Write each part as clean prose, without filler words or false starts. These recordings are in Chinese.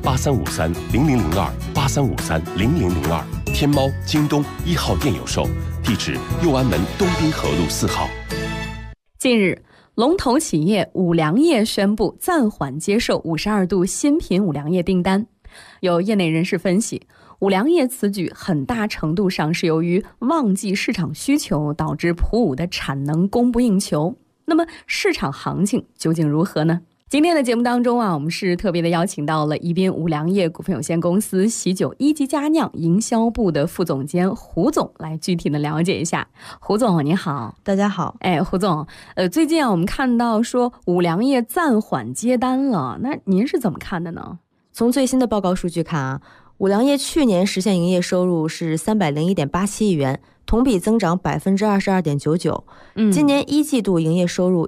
83530002，83530002，天猫、京东1号店有售，地址右安门东滨河路4号。 近日，龙头企业五粮液宣布暂缓接受52度新品五粮液订单。有业内人士分析，五粮液此举很大程度上是由于旺季市场需求导致普五的产能供不应求。那么市场行情究竟如何呢？今天的节目当中我们是特别的邀请到了宜宾五粮液股份有限公司喜酒一级佳酿营销部的副总监胡总来具体的了解一下。胡总你好。 大家好。 胡总，最近我们看到说五粮液暂缓接单了，那您是怎么看的呢？ 从最新的报告数据看五粮液去年实现营业收入是301.87亿元，同比增长22.99%。今年一季度营业收入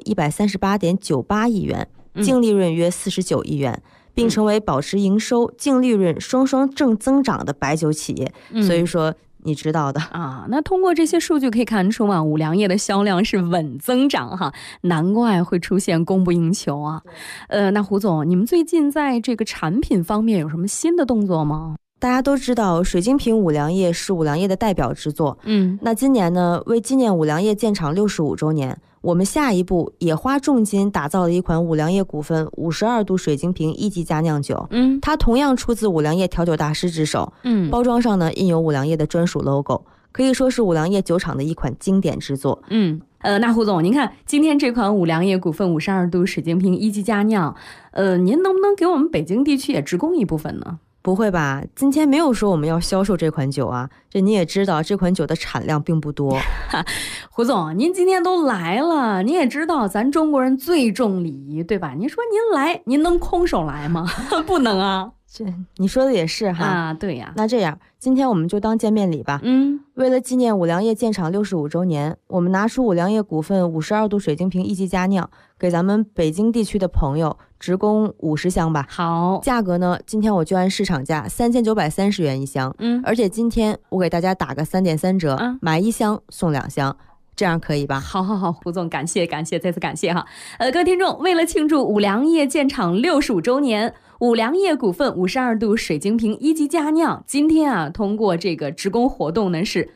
138.98亿元，净利润约49亿元，并成为保持营收、净利润双双正增长的白酒企业。所以说你知道的那通过这些数据可以看出五粮液的销量是稳增长难怪会出现供不应求那胡总，你们最近在这个产品方面有什么新的动作吗？ 大家都知道水晶瓶五粮液是五粮液的代表之作。那今年呢，为纪念五粮液建厂65周年，我们下一步也花重金打造了一款五粮液股份52度水晶瓶一级佳酿酒。它同样出自五粮液调酒大师之手。包装上呢印有五粮液的专属 logo， 可以说是五粮液酒厂的一款经典之作。 那胡总，您看今天这款五粮液股份52度水晶瓶一级佳酿，您能不能给我们北京地区也直供一部分呢？ 不会吧，今天没有说我们要销售这款酒这你也知道这款酒的产量并不多。 胡总，您今天都来了，你也知道咱中国人最重礼仪，对吧？您说您来，您能空手来吗？不能这你说的也是对呀。 那这样今天我们就当见面礼吧。为了纪念五粮液建厂65周年，我们拿出五粮液股份52度水晶瓶一级佳酿，给咱们北京地区的朋友直供50箱吧。 好，价格呢，今天我就按市场价3930元一箱。而且今天我给大家打个3.3折，买1箱送2箱。这样可以吧？ 好，胡总，感谢，再次感谢各位听众，为了庆祝五粮液建厂65周年，五粮液股份52度水晶瓶一级佳酿今天通过这个直供活动呢是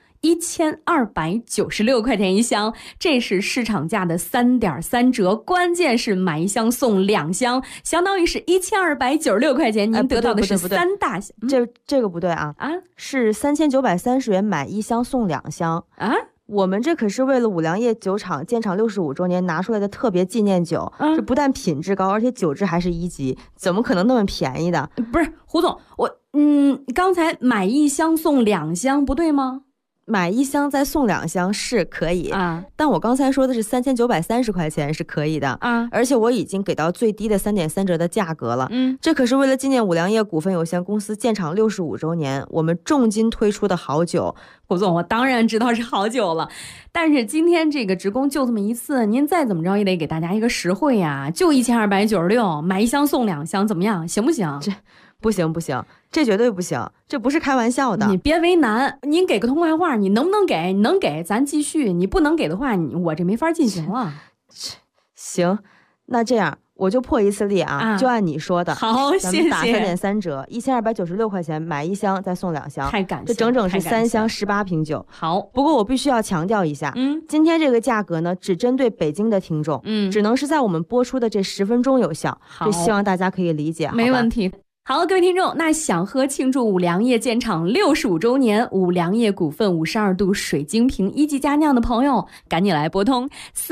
1296块钱一箱，这是市场价的3.3折，关键是买1箱送2箱，相当于是1296块钱，您得到的是3大箱。 这个不对是3930元买1箱送2箱我们这可是为了五粮液酒厂建厂65周年拿出来的特别纪念酒，这不但品质高，而且酒质还是1级，怎么可能那么便宜的？ 不是胡总，刚才买1箱送2箱不对吗？ 买1箱再送2箱是可以但我刚才说的是3930块钱是可以的而且我已经给到最低的3.3折的价格了。这可是为了纪念五粮液股份有限公司建厂65周年，我们重金推出的好酒。 胡总，我当然知道是好酒了，但是今天这个直供就这么一次，您再怎么着也得给大家一个实惠就1296，买1箱送2箱，怎么样？行不行？ 这不行，这绝对不行，这不是开玩笑的。 你别为难，您给个痛快话，你能不能给？你能给咱继续，你不能给的话，我这没法进行了。 行，那这样我就破一次例就按你说的。 好，谢谢。 咱们打3.3折，1296块钱买1箱再送2箱， 太感谢， 这整整是3箱18瓶酒。 好， 不过我必须要强调一下，今天这个价格呢，只针对北京的听众，只能是在我们播出的这10分钟有效，这希望大家可以理解。 没问题。好，各位听众，那想喝庆祝五粮液建厂65周年五粮液股份52度水晶瓶一级佳酿的朋友，赶紧来拨通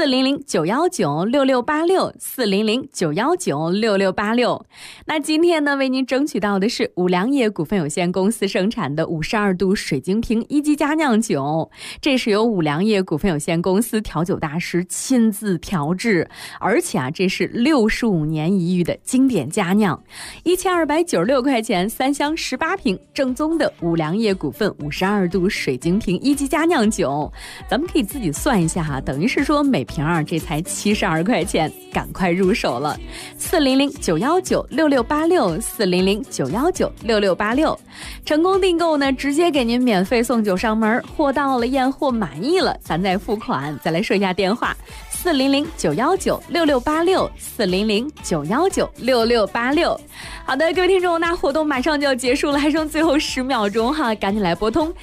400-919-6686，400-919-6686。那今天呢，为您争取到的是五粮液股份有限公司生产的52度水晶瓶一级佳酿酒，这是由五粮液股份有限公司调酒大师亲自调制，而且这是65年一遇的经典佳酿，1296块钱3箱18瓶，正宗的五粮液股份52度水晶瓶一级佳酿酒，咱们可以自己算一下等于是说每瓶这才72块钱，赶快入手了。400-919-6686，400-919-6686，成功订购呢，直接给您免费送酒上门，货到了验货满意了，咱再付款。再来说一下电话 400-919-6686，400-919-6686。好的，各位听众，那活动马上就要结束了，还剩最后10秒钟哈，赶紧来拨通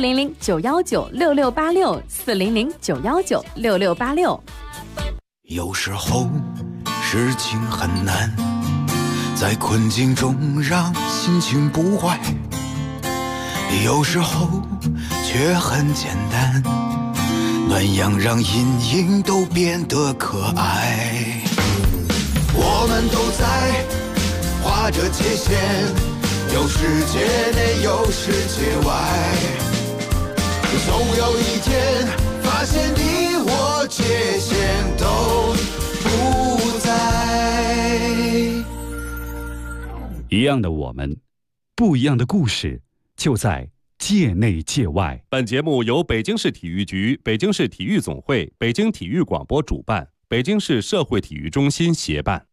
400-919-6686，400-919-6686。 有时候事情很难，在困境中让心情不坏，有时候却很简单，暖阳让阴影都变得可爱。我们都在画着界限，有世界内有世界外，总有一天发现你我界限都不在。 一样的我们，不一样的故事，就在界内界外。 本节目由北京市体育局、北京市体育总会、北京体育广播主办，北京市社会体育中心协办。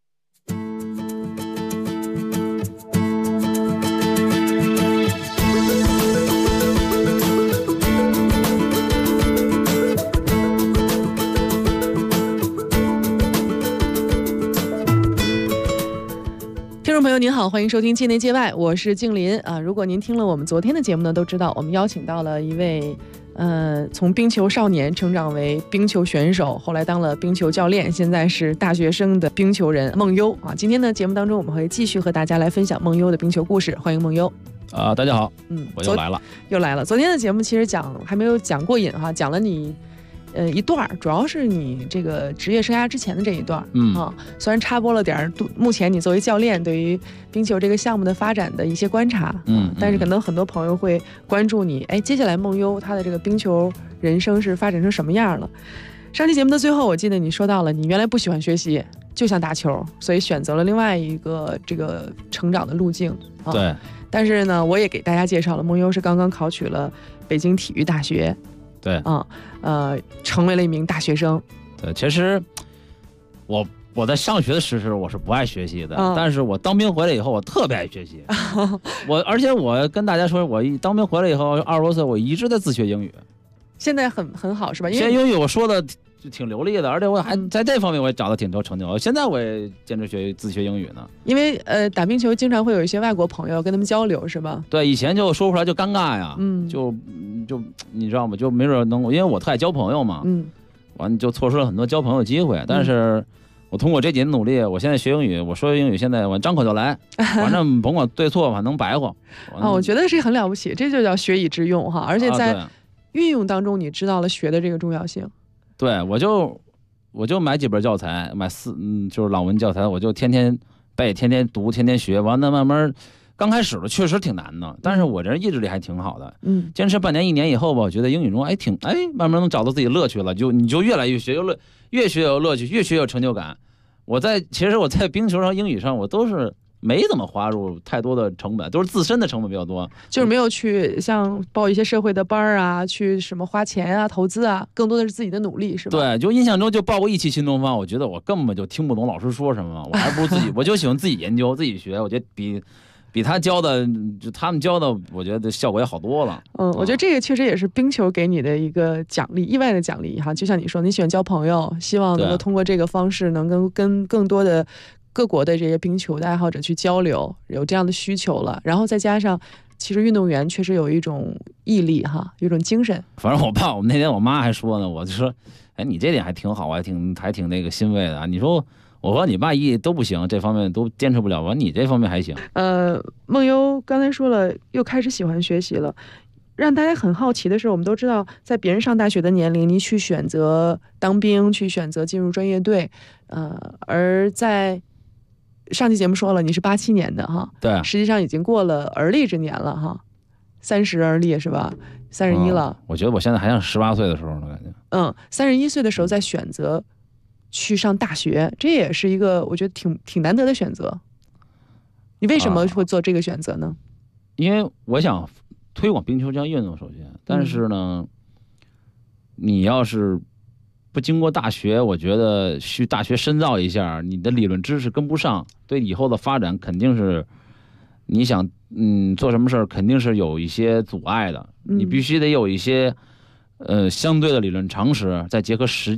听众朋友您好，欢迎收听界内界外，我是静林啊。如果您听了我们昨天的节目呢，都知道我们邀请到了一位从冰球少年成长为冰球选手，后来当了冰球教练，现在是大学生的冰球人孟优啊。今天的节目当中，我们会继续和大家来分享孟优的冰球故事，欢迎孟优。 大家好，我又来了。昨天的节目其实还没有讲过瘾哈，讲了你一段，主要是你这个职业生涯之前的这一段，虽然插播了点目前你作为教练对于冰球这个项目的发展的一些观察，但是可能很多朋友会关注你，接下来孟优他的这个冰球人生是发展成什么样了？上期节目的最后，我记得你说到了你原来不喜欢学习，就想打球，所以选择了另外一个这个成长的路径。 对， 但是呢，我也给大家介绍了，孟优是刚刚考取了北京体育大学。 对， 成为了一名大学生。 对，其实我在上学的时候我是不爱学习的，但是我当兵回来以后我特别爱学习。而且我跟大家说，我一当兵回来以后20多岁，我一直在自学英语。 现在很好是吧？ 学英语我说的就挺流利的，而且我还在这方面我也找到挺多成就。现在我也坚持自学英语呢。 因为打冰球经常会有一些外国朋友跟他们交流，是吧？ 对，以前就说不出来就尴尬呀，就你知道吗？就没准能，因为我特爱交朋友嘛，完就错失了很多交朋友的机会。但是我通过这几年努力，我现在学英语，我说英语现在我张口就来，反正甭管对错吧，能白话。 我觉得是很了不起，这就叫学以致用哈。而且在运用当中，你知道了学的这个重要性。 对，我就买几本教材，就是朗文教材，我就天天背，天天读，天天学，完了慢慢。刚开始的确实挺难的，但是我这意志力还挺好的。坚持半年1年以后吧，我觉得英语中慢慢能找到自己乐趣了，你就越来越学越学有乐趣，越学有成就感。其实我在冰球上、英语上，我都是没怎么花入太多的成本，都是自身的成本比较多， 就是没有去像报一些社会的班啊，去什么花钱啊、投资啊，更多的是自己的努力，是吧？ 对，就印象中就报过1期新东方，我觉得我根本就听不懂老师说什么，我还不如自己，我就喜欢自己研究、自己学，我觉得比他教的，就他们教的，我觉得效果也好多了。 我觉得这个确实也是冰球给你的一个奖励，意外的奖励哈。就像你说，你喜欢交朋友，希望能够通过这个方式，能跟更多的各国的这些冰球的爱好者去交流，有这样的需求了。然后再加上，其实运动员确实有一种毅力哈，有一种精神。 反正我们那天我妈还说呢，我就说，你这点还挺好，还挺那个欣慰的啊。你说。我和你爸都不行，这方面都坚持不了，你这方面还行。 孟优刚才说了，又开始喜欢学习了。让大家很好奇的是，我们都知道，在别人上大学的年龄，你去选择当兵，去选择进入专业队，而在上期节目说了，你是87年的哈， 对， 实际上已经过了而立之年了哈，30而立是吧？31了。 我觉得我现在还像18岁的时候呢，感觉。 31岁的时候再选择。去上大学，这也是一个我觉得挺难得的选择。你为什么会做这个选择呢？ 因为我想推广冰球这项运动，首先，但是呢，你要是不经过大学，我觉得去大学深造一下，你的理论知识跟不上，对以后的发展肯定是你想做什么事儿肯定是有一些阻碍的。你必须得有一些相对的理论常识，再结合实践。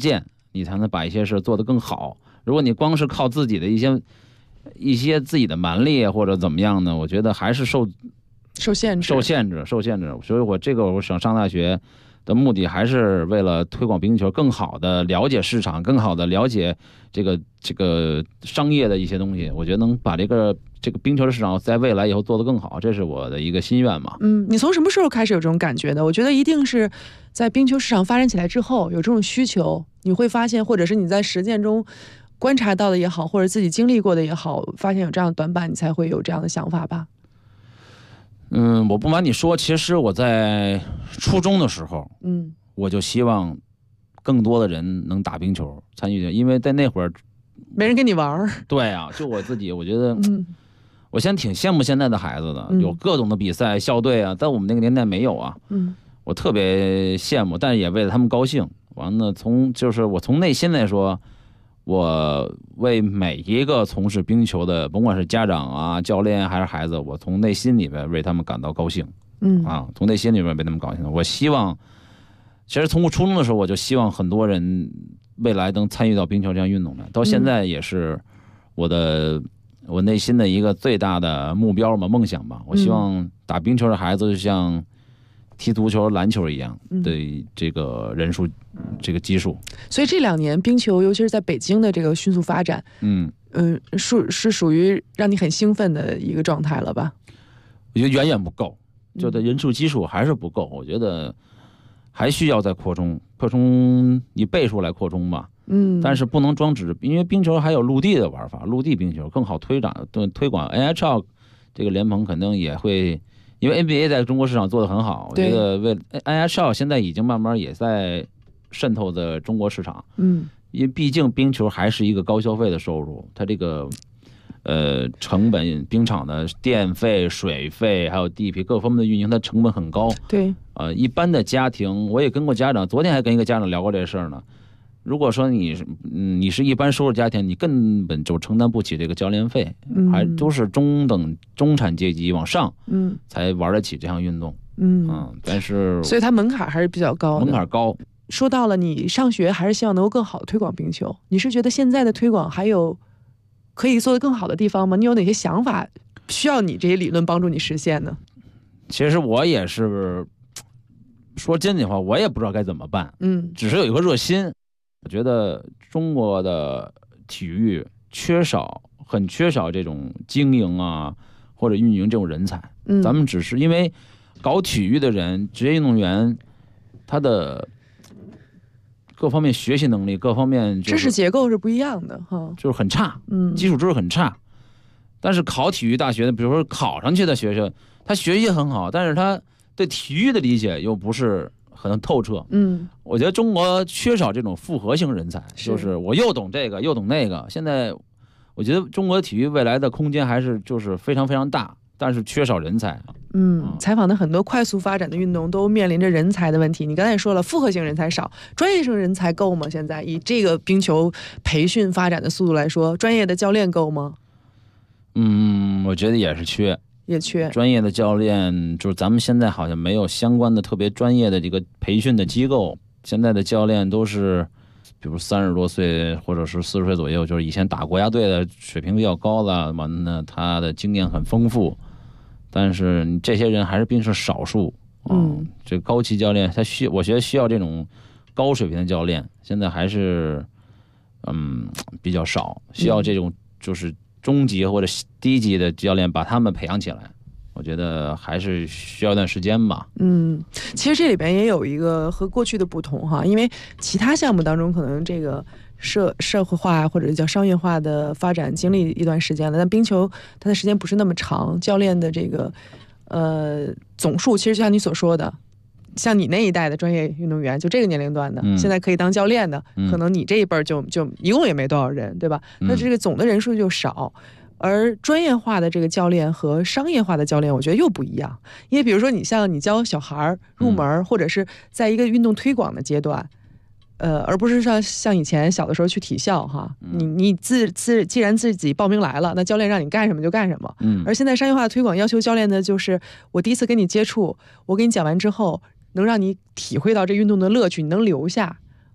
你才能把一些事做得更好。如果你光是靠自己的一些自己的蛮力或者怎么样呢，我觉得还是受限制。所以我想上大学的目的还是为了推广冰球，更好的了解市场，更好的了解这个商业的一些东西。我觉得能把这个冰球的市场在未来以后做得更好，这是我的一个心愿嘛。 你从什么时候开始有这种感觉的？我觉得一定是在冰球市场发展起来之后有这种需求，你会发现，或者是你在实践中观察到的也好，或者自己经历过的也好，发现有这样的短板，你才会有这样的想法吧。 我不瞒你说，其实我在初中的时候，我就希望更多的人能打冰球参与，因为在那会儿没人跟你玩。 对啊，就我自己，我觉得，我现在挺羡慕现在的孩子的，有各种的比赛、校队啊，在我们那个年代没有啊。我特别羡慕，但是也为了他们高兴。完了，我从内心来说，我为每一个从事冰球的，甭管是家长啊、教练还是孩子，我从内心里面为他们感到高兴。从内心里面为他们高兴。我希望，其实从我初中的时候，我就希望很多人未来能参与到冰球这项运动的，到现在也是我内心的一个最大的目标嘛、梦想吧。我希望打冰球的孩子就像踢足球、篮球一样的这个人数、这个基数。 所以这2年冰球，尤其是在北京的这个迅速发展，是属于让你很兴奋的一个状态了吧？ 我觉得远远不够，就的人数基数还是不够。我觉得还需要再扩充以倍数来扩充吧。但是不能装置，因为冰球还有陆地的玩法，陆地冰球更好推广。NHL 这个联盟肯定也会。因为 NBA 在中国市场做得很好，我觉得NHL 现在已经慢慢也在渗透在中国市场。因为毕竟冰球还是一个高消费的收入，它这个成本，冰场的电费、水费还有地皮各方面的运营，它成本很高。 对， 一般的家庭，我也跟过家长，昨天还跟一个家长聊过这事儿呢。如果说你是一般收入家庭，你根本就承担不起这个教练费，还都是中产阶级往上，才玩得起这项运动，但是所以它门槛还是比较高的。 门槛高。 说到了你上学，还是希望能够更好的推广冰球。你是觉得现在的推广还有可以做得更好的地方吗？你有哪些想法需要你这些理论帮助你实现呢？ 其实我也是说真的话，我也不知道该怎么办，只是有一个热心。我觉得中国的体育很缺少这种经营啊或者运营这种人才。咱们只是因为搞体育的人，职业运动员，他的各方面学习能力、各方面知识结构是不一样的哈， 就是很差，基础知识很差。但是考体育大学的，比如说考上去的学生，他学习很好，但是他对体育的理解又不是很透彻。我觉得中国缺少这种复合性人才，就是我又懂这个又懂那个。现在我觉得中国体育未来的空间还是就是非常非常大，但是缺少人才。 采访的很多快速发展的运动都面临着人才的问题。你刚才也说了，复合性人才少，专业性人才够吗？现在以这个冰球培训发展的速度来说，专业的教练够吗？ 我觉得也是缺。专业的教练，就是咱们现在好像没有相关的特别专业的这个培训的机构。现在的教练都是比如30多岁或者是40岁左右，就是以前打国家队的水平比较高了，完了他的经验很丰富，但是这些人还是毕竟是少数。这个高级教练我觉得需要这种高水平的教练，现在还是比较少，需要这种就是中级或者低级的教练把他们培养起来，我觉得还是需要一段时间吧。 其实这里边也有一个和过去的不同哈，因为其他项目当中可能这个社会化或者叫商业化的发展经历一段时间了，但冰球它的时间不是那么长，教练的这个总数其实就像你所说的，像你那一代的专业运动员，就这个年龄段的，现在可以当教练的，可能你这一辈就一共也没多少人，对吧？那这个总的人数就少。而专业化的这个教练和商业化的教练，我觉得又不一样。因为比如说你教小孩入门，或者是在一个运动推广的阶段，而不是像以前小的时候去体校哈，你既然自己报名来了，那教练让你干什么就干什么。而现在商业化的推广要求教练的就是我第一次跟你接触，我给你讲完之后，能让你体会到这运动的乐趣，你能留下。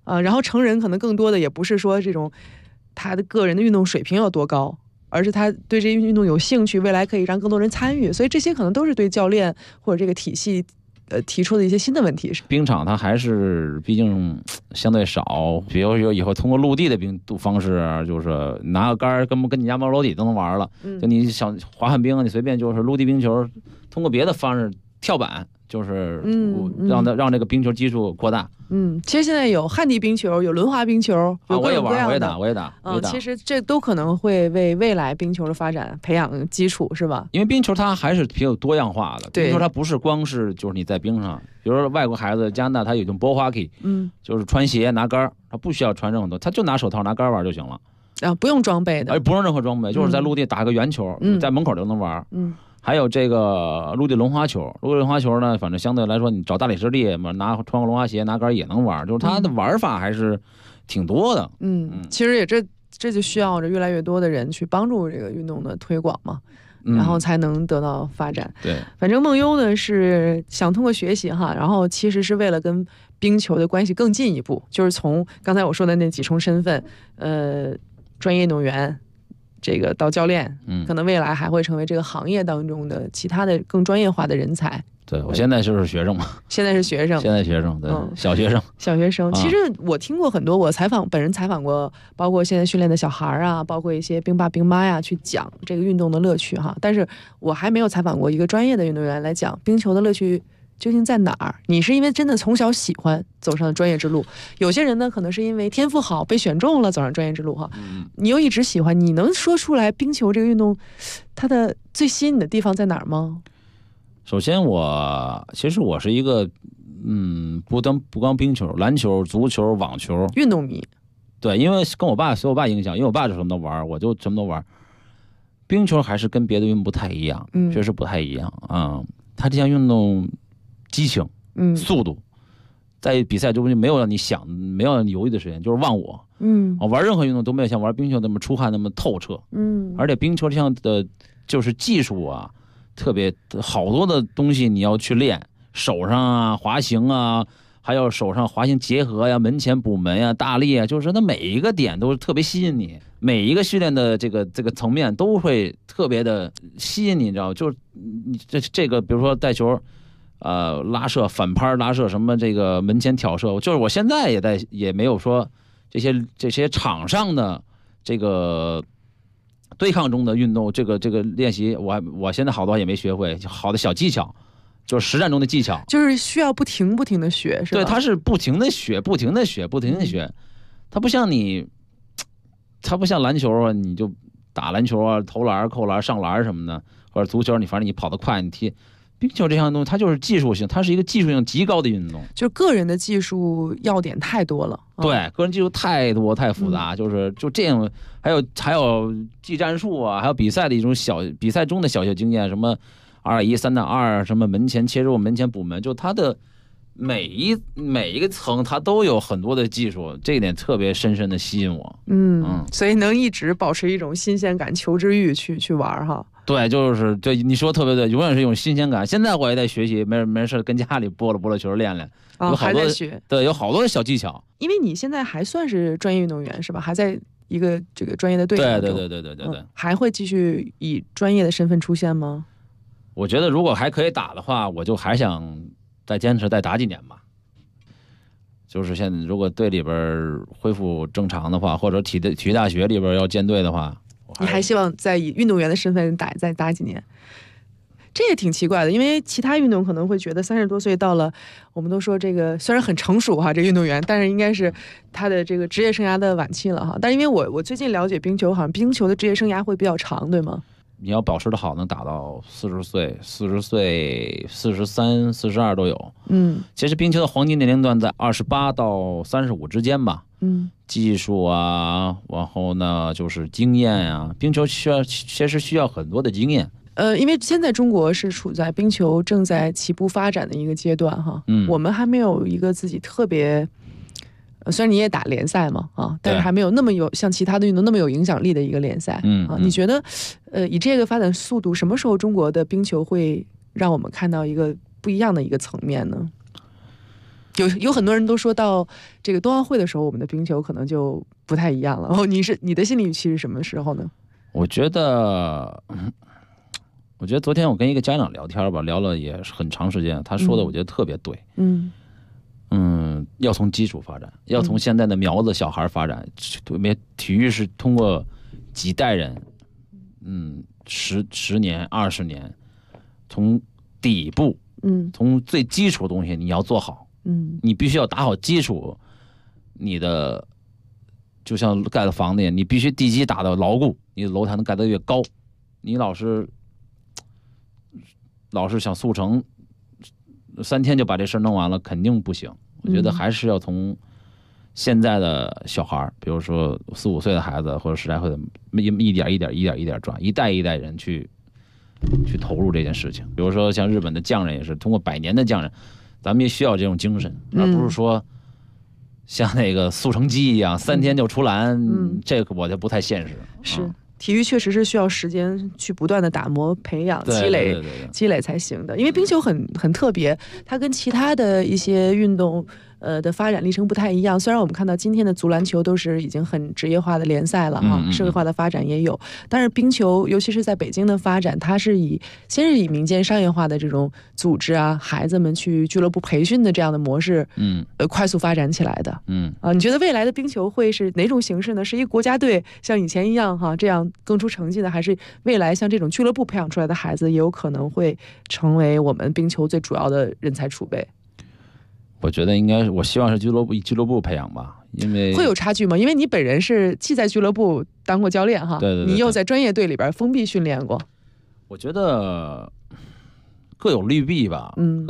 然后成人可能更多的也不是说这种他的个人的运动水平有多高，而是他对这些运动有兴趣，未来可以让更多人参与，所以这些可能都是对教练或者这个体系提出的一些新的问题。 冰场它还是毕竟相对少，比如说以后通过陆地的冰度方式，就是拿个杆跟你家毛楼底都能玩了。就你想滑旱冰，你随便就是陆地冰球，通过别的方式跳板，就是让这个冰球基数扩大。 其实现在有旱地冰球，有轮滑冰球，有各种各样的。 我也打。 其实这都可能会为未来冰球的发展培养基础，是吧？ 因为冰球它还是挺有多样化的。冰球它不是光是就是你在冰上，比如说外国孩子加拿大他有一种 ball hockey，就是穿鞋拿杆，他不需要穿任何东西，他就拿手套拿杆玩就行了。 不用装备的， 而不用任何装备，就是在陆地打个圆球，在门口就能玩。还有这个陆地轮滑球，陆地轮滑球呢，反正相对来说，你找大理石地嘛，穿个轮滑鞋拿杆也能玩，就是它的玩法还是挺多的。 其实也这就需要着越来越多的人去帮助这个运动的推广嘛，然后才能得到发展。 对， 反正梦优呢是想通过学习哈，然后其实是为了跟冰球的关系更进一步，就是从刚才我说的那几重身份，专业运动员。这个到教练，可能未来还会成为这个行业当中的其他的更专业化的人才。 对，我现在就是学生嘛， 现在是学生， 对，小学生。 其实我听过很多，我本人采访过，包括现在训练的小孩啊，包括一些兵爸兵妈呀，去讲这个运动的乐趣哈。但是我还没有采访过一个专业的运动员来讲冰球的乐趣究竟在哪儿？你是因为真的从小喜欢走上专业之路，有些人呢可能是因为天赋好被选中了走上专业之路哈。你又一直喜欢，你能说出来冰球这个运动它的最吸引你的地方在哪儿吗？ 首先其实我是一个不光冰球，篮球、足球、网球运动迷。 对，因为跟我爸受我爸影响，因为我爸就什么都玩，我就什么都玩。冰球还是跟别的运动不太一样，确实不太一样啊。它这项运动激情，速度，在比赛中就没有让你想，没有让你犹豫的时间，就是忘我。我玩任何运动都没有像玩冰球那么出汗那么透彻。而且冰球这样的就是技术啊，特别好多的东西你要去练，手上啊滑行啊，还有手上滑行结合呀、门前补门呀、大力啊，就是它每一个点都特别吸引你，每一个训练的这个层面都会特别的吸引你，知道吗？就是你这个比如说带球。拉射、反拍拉射，什么这个门前挑射，就是我现在也没有说这些场上的这个对抗中的运动，这个练习，我现在好多也没学会，好的小技巧，就是实战中的技巧， 就是需要不停的学，是吧？ 对，它是不停的学，它不像篮球啊，你就打篮球啊，投篮、扣篮、上篮什么的，或者足球，反正你跑得快，你踢。冰球这项东西，它就是技术性，它是一个技术性极高的运动， 就个人的技术要点太多了。 对，个人技术太多太复杂，就这样，还有技战术啊，还有比赛的一种比赛中的小经验，什么2-1、3-2，什么门前切入、门前补门，就它的每一个层，它都有很多的技术，这一点特别深深的吸引我。 所以能一直保持一种新鲜感、求知欲去玩哈。 对，对，你说特别对，永远是一种新鲜感。现在我也在学习，没事跟家里拨了球练练，有好多对，有好多的小技巧。 因为你现在还算是专业运动员是吧？还在一个这个专业的队伍中。 对， 还会继续以专业的身份出现吗？ 我觉得如果还可以打的话，我就还想再坚持再打几年吧。就是现在如果队里边恢复正常的话，或者体育大学里边要建队的话。 你还希望再以运动员的身份再打几年？这也挺奇怪的，因为其他运动可能会觉得30多岁到了，我们都说这个虽然很成熟哈，这运动员，但是应该是他的这个职业生涯的晚期了哈。但是因为我最近了解冰球，好像冰球的职业生涯会比较长，对吗？ 你要保持的好，能打到40岁、40岁、43、42都有。其实冰球的黄金年龄段在28到35之间吧。技术啊，然后呢就是经验啊，冰球确实需要很多的经验。 因为现在中国是处在冰球正在起步发展的一个阶段哈。我们还没有一个自己特别，虽然你也打联赛嘛啊，但是还没有那么像其他的运动那么有影响力的一个联赛。你觉得以这个发展速度，什么时候中国的冰球会让我们看到一个不一样的一个层面呢？ 有很多人都说到这个冬奥会的时候，我们的冰球可能就不太一样了。你的心理预期是什么时候呢？ 我觉得昨天我跟一个家长聊天吧，聊了也是很长时间，他说的我觉得特别对。要从基础发展，要从现在的苗子小孩发展。体育是通过几代人，10年20年，从底部，从最基础的东西你要做好，你必须要打好基础，你的就像盖了房子一样，你必须地基打得牢固，你的楼才能盖得越高。你老是想速成，3天就把这事弄完了，肯定不行。我觉得还是要从现在的小孩，比如说4、5岁的孩子或者10来岁的，一点转，一代一代人去投入这件事情。比如说像日本的匠人也是通过100年的匠人，咱们也需要这种精神，而不是说像那个速成机一样3天就出栏，这个我就不太现实。 是。体育确实是需要时间去不断的打磨、培养、积累才行的。因为冰球很特别，它跟其他的一些运动的发展历程不太一样。虽然我们看到今天的足篮球都是已经很职业化的联赛了哈，社会化的发展也有，但是冰球尤其是在北京的发展，它是先是以民间商业化的这种组织啊，孩子们去俱乐部培训的这样的模式，快速发展起来的。你觉得未来的冰球会是哪种形式呢？是一个国家队像以前一样哈这样更出成绩的，还是未来像这种俱乐部培养出来的孩子也有可能会成为我们冰球最主要的人才储备？ 我觉得应该，我希望是俱乐部培养吧，因为会有差距吗？因为你本人是既在俱乐部当过教练哈， 对， 你又在专业队里边封闭训练过。 我觉得各有利弊吧，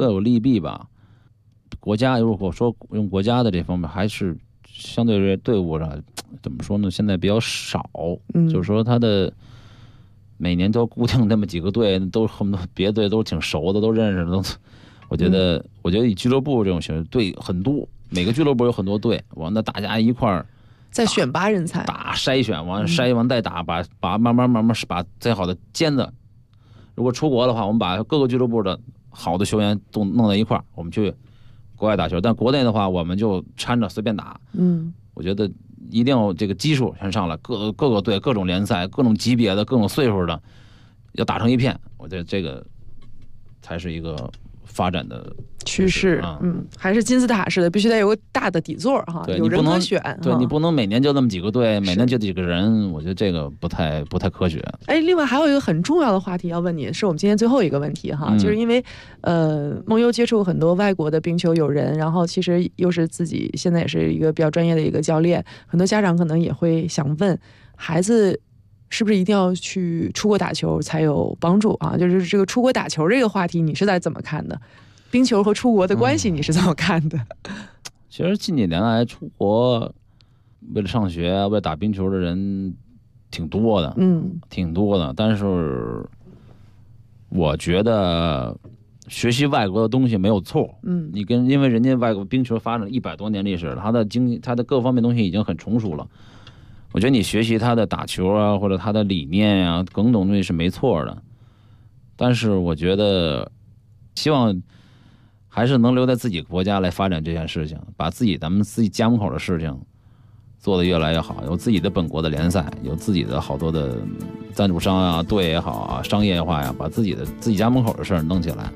国家如果说用国家的这方面，还是相对于队伍上怎么说呢？现在比较少，就是说他的每年都固定那么几个队，都恨不得别的队都挺熟的，都认识的。我觉得以俱乐部这种形式，队很多，每个俱乐部有很多队，完了大家一块儿再选拔人才， 打筛选，完再打，把慢慢把最好的尖子。如果出国的话，我们把各个俱乐部的好的球员都弄在一块儿，我们去国外打球。但国内的话，我们就掺着随便打。我觉得一定要这个基数先上来，各个队、各种联赛、各种级别的、各种岁数的，要打成一片。我觉得这个才是一个发展的趋势。还是金字塔式的，必须得有个大的底座哈，有人可选。 对，你不能每年就那么几个队，每年就几个人，我觉得这个不太科学。 另外还有一个很重要的话题要问你，是我们今天最后一个问题哈，就是因为梦优接触很多外国的冰球友人，然后其实又是自己现在也是一个比较专业的一个教练，很多家长可能也会想问，孩子是不是一定要去出国打球才有帮助啊？就是这个出国打球这个话题，你是在怎么看的？冰球和出国的关系你是怎么看的？ 其实近几年来出国为了上学为了打冰球的人挺多的，但是我觉得学习外国的东西没有错，因为人家外国冰球发展100多年历史了，他的各方面东西已经很成熟了。我觉得你学习他的打球啊，或者他的理念啊，种种东西是没错的。但是我觉得，希望还是能留在自己国家来发展这件事情，把咱们自己家门口的事情做得越来越好，有自己的本国的联赛，有自己的好多的赞助商啊、队也好啊、商业化呀，把自己家门口的事儿弄起来，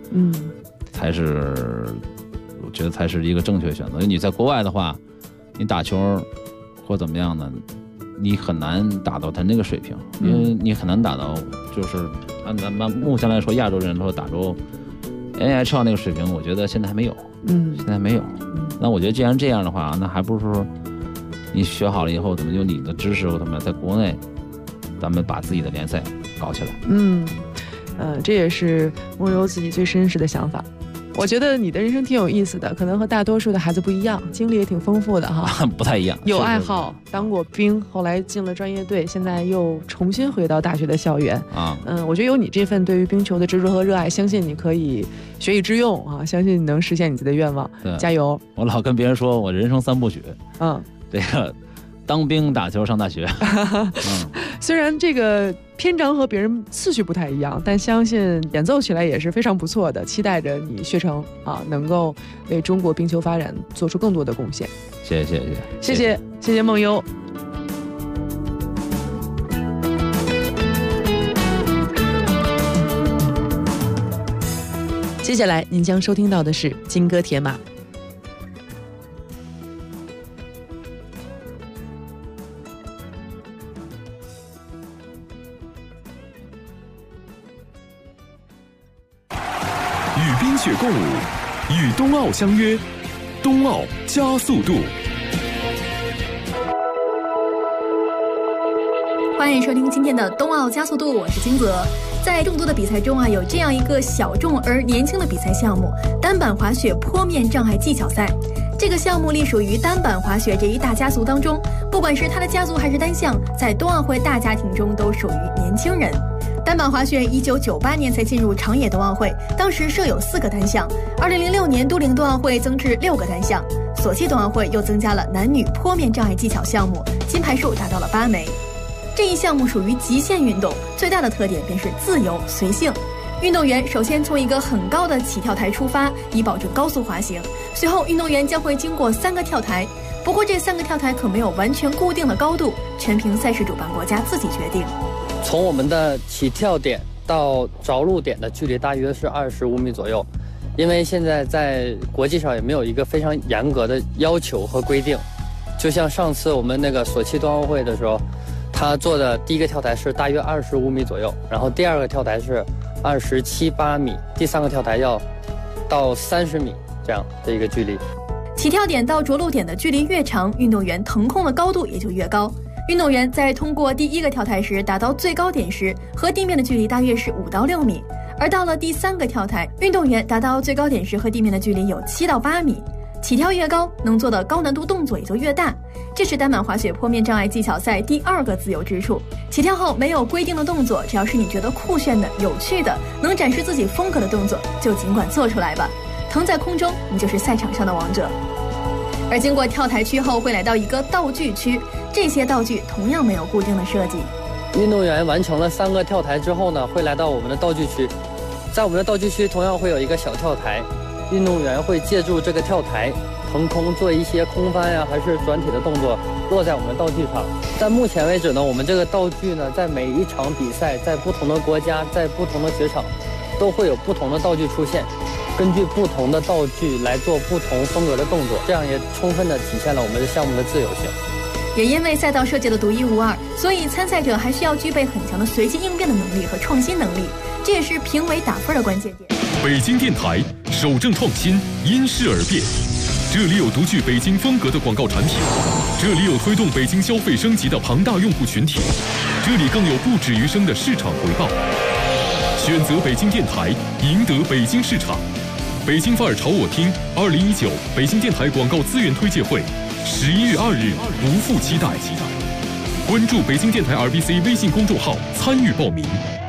我觉得才是一个正确选择。因为你在国外的话，你打球或怎么样呢？你很难打到他那个水平，因为你很难打到，就是按咱们目前来说，亚洲人说打着 NHL 那个水平，我觉得现在还没有，现在没有。那我觉得既然这样的话，那还不如说你学好了以后，怎么用你的知识或怎么在国内，咱们把自己的联赛搞起来。 这也是梦优自己最真实的想法。我觉得你的人生挺有意思的，可能和大多数的孩子不一样，经历也挺丰富的哈。 不太一样， 有爱好，当过兵，后来进了专业队，现在又重新回到大学的校园啊。我觉得有你这份对于冰球的执着和热爱，相信你可以学以致用啊，相信你能实现你自己的愿望。加油！ 我老跟别人说我人生3部曲，这个当兵、打球、上大学。 虽然这个篇章和别人次序不太一样，但相信演奏起来也是非常不错的。期待着你薛成能够为中国冰球发展做出更多的贡献。 谢谢梦优。接下来您将收听到的是金戈铁马。 与冰雪共舞，与冬奥相约，冬奥加速度。 欢迎收听今天的冬奥加速度，我是金泽。在众多的比赛中有这样一个小众而年轻的比赛项目——单板滑雪坡面障碍技巧赛。这个项目隶属于单板滑雪这一大家族当中，不管是它的家族还是单项，在冬奥会大家庭中都属于年轻人。单板滑雪1998年才进入长野冬奥会，当时设有4个单项。2006年都灵冬奥会增至6个单项，索契冬奥会又增加了男女坡面障碍技巧项目，金牌数达到了8枚。这一项目属于极限运动，最大的特点便是自由随性。运动员首先从一个很高的起跳台出发，以保证高速滑行。随后，运动员将会经过3个跳台，不过这3个跳台可没有完全固定的高度，全凭赛事主办国家自己决定。 从我们的起跳点到着陆点的距离大约是25米左右，因为现在在国际上也没有一个非常严格的要求和规定。就像上次我们那个索契冬奥会的时候，他做的第一个跳台是大约25米左右，然后第2个跳台是27、8米，第3个跳台要到30米这样的一个距离。 起跳点到着陆点的距离越长，运动员腾空的高度也就越高。运动员在通过第1个跳台时达到最高点时，和地面的距离大约是5到6米，而到了第3个跳台，运动员达到最高点时和地面的距离有7到8米。起跳越高，能做的高难度动作也就越大，这是单板滑雪坡面障碍技巧赛第2个自由之处。起跳后没有规定的动作，只要是你觉得酷炫的、有趣的、能展示自己风格的动作，就尽管做出来吧。腾在空中，你就是赛场上的王者。而经过跳台区后，会来到一个道具区，这些道具同样没有固定的设计。 运动员完成了3个跳台之后呢，会来到我们的道具区，在我们的道具区同样会有一个小跳台。运动员会借助这个跳台腾空做一些空翻还是转体的动作，落在我们的道具上。在目前为止呢，我们这个道具呢，在每一场比赛，在不同的国家，在不同的雪场，都会有不同的道具出现，根据不同的道具来做不同风格的动作，这样也充分的体现了我们的项目的自由性。 也因为赛道设计的独一无二，所以参赛者还需要具备很强的随机应变的能力和创新能力，这也是评委打分的关键点。 北京电台守正创新，因势而变。这里有独具北京风格的广告产品，这里有推动北京消费升级的庞大用户群体，这里更有不止余生的市场回报。选择北京电台，赢得北京市场。北京范儿朝我听2019北京电台广告资源推介会，11月2日不负期待。关注北京电台 RBC 微信公众号参与报名。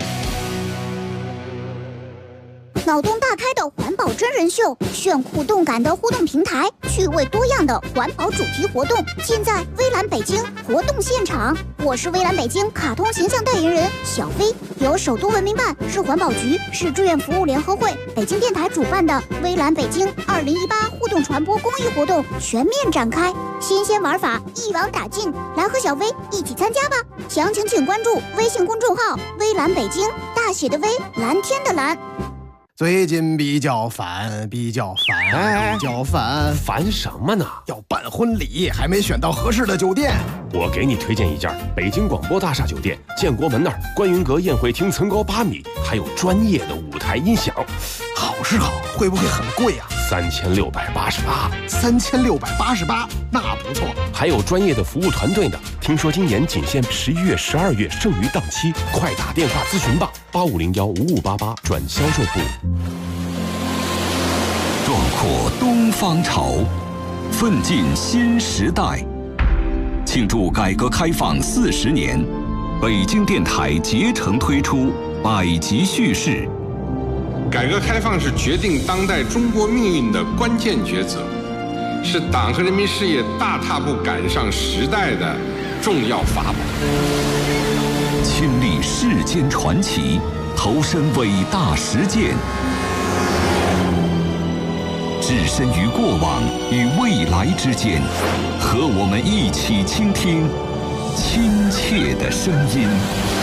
脑洞大开的环保真人秀，炫酷动感的互动平台，趣味多样的环保主题活动，尽在微蓝北京活动现场。我是微蓝北京卡通形象代言人小飞，由首都文明办、市环保局、市志愿服务联合会、北京电台主办的微蓝北京2018互动传播公益活动全面展开，新鲜玩法一网打尽，来和小飞一起参加吧！详情请关注微信公众号微蓝北京，大写的微，蓝天的蓝。 最近比较烦， 烦什么呢？ 要办婚礼，还没选到合适的酒店。 我给你推荐一家北京广播大厦酒店，建国门那儿观云阁宴会厅层高8米，还有专业的舞台音响。 好是好，会不会很贵啊 ？3688。 3688，那不错。 还有专业的服务团队呢。听说今年仅限11月、12月剩余档期，快打电话咨询吧，85015588转销售部。 壮阔东方潮，奋进新时代。庆祝改革开放40年，北京电台竭诚推出百集叙事。 改革开放是决定当代中国命运的关键抉择，是党和人民事业大踏步赶上时代的重要法宝。 亲历世间传奇，投身伟大实践，置身于过往与未来之间，和我们一起倾听亲切的声音。